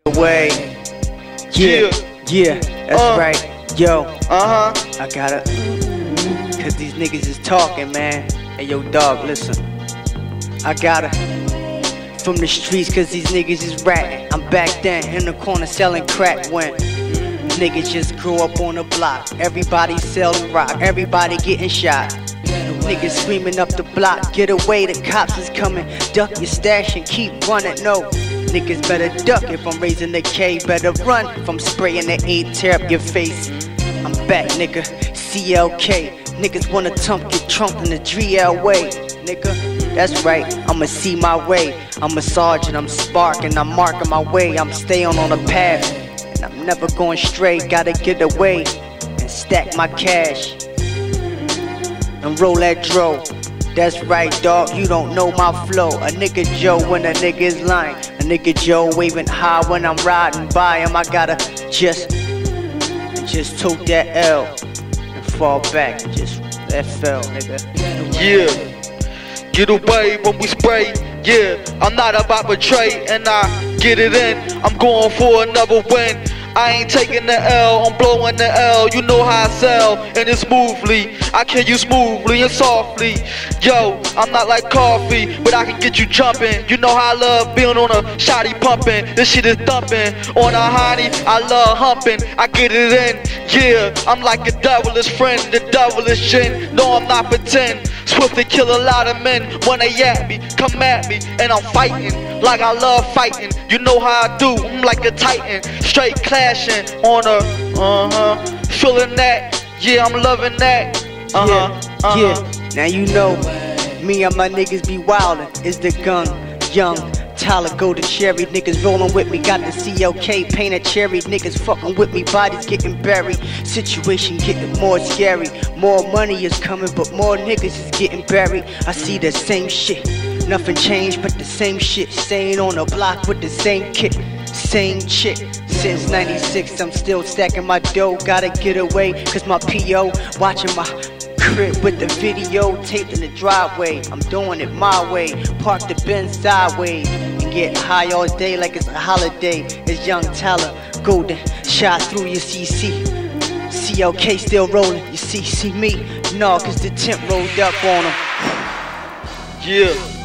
Way. Yeah, that's right. Yo, I gotta, cause these niggas is talking, man. Hey, yo, dog, listen. I gotta, from the streets, cause these niggas is ratting. I'm back then in the corner selling crack when niggas just grew up on the block. Everybody selling rock, everybody getting shot. Niggas screaming up the block, get away, the cops is coming. Duck your stash and keep running, no. Niggas better duck if I'm raising the K. Better run if I'm spraying the 8, tear up your face. I'm back, nigga, CLK. Niggas wanna get trumped in the GL way. Nigga, that's right, I'ma see my way. I'm a sergeant, I'm sparking, I'm marking my way. I'm staying on the path, and I'm never going straight. Gotta get away and stack my cash and roll that dro. That's right, dog, you don't know my flow. A nigga Joe when a nigga is lying. A nigga Joe waving high when I'm riding by him. I gotta just tote that L and fall back and just that fell, nigga. Yeah, get away when we spray. Yeah, I'm not about betray, and I get it in. I'm going for another win. I ain't taking the L, I'm blowing the L. You know how I sell, and it's smoothly. I kill you smoothly and softly. Yo, I'm not like coffee, but I can get you jumping. You know how I love being on a shotty pumping. This shit is thumping. On a honey, I love humping. I get it in. Yeah, I'm like a devilish friend, the devilish gin. No, I'm not pretend. Swift to kill a lot of men when they at me, come at me, and I'm fighting like I love fighting. You know how I do, I'm like a titan, straight clashing on a, feeling that, yeah, I'm loving that, yeah. Now you know, me and my niggas be wildin'. It's the gun, young Tyler, golden cherry. Niggas rollin' with me, got the CLK painted cherry. Niggas fucking with me, bodies getting buried. Situation getting more scary. More money is coming, but more niggas is getting buried. I see the same shit, nothing changed but the same shit. Staying on the block with the same kit, same chick. Since 96, I'm still stacking my dough. Gotta get away, cause my P.O. watching my crib with the video taped in the driveway. I'm doing it my way, park the Benz sideways and get high all day like it's a holiday. It's young Tyler, golden, shot through your CC. CLK still rolling, you see me? No, cause the tent rolled up on him. Yeah.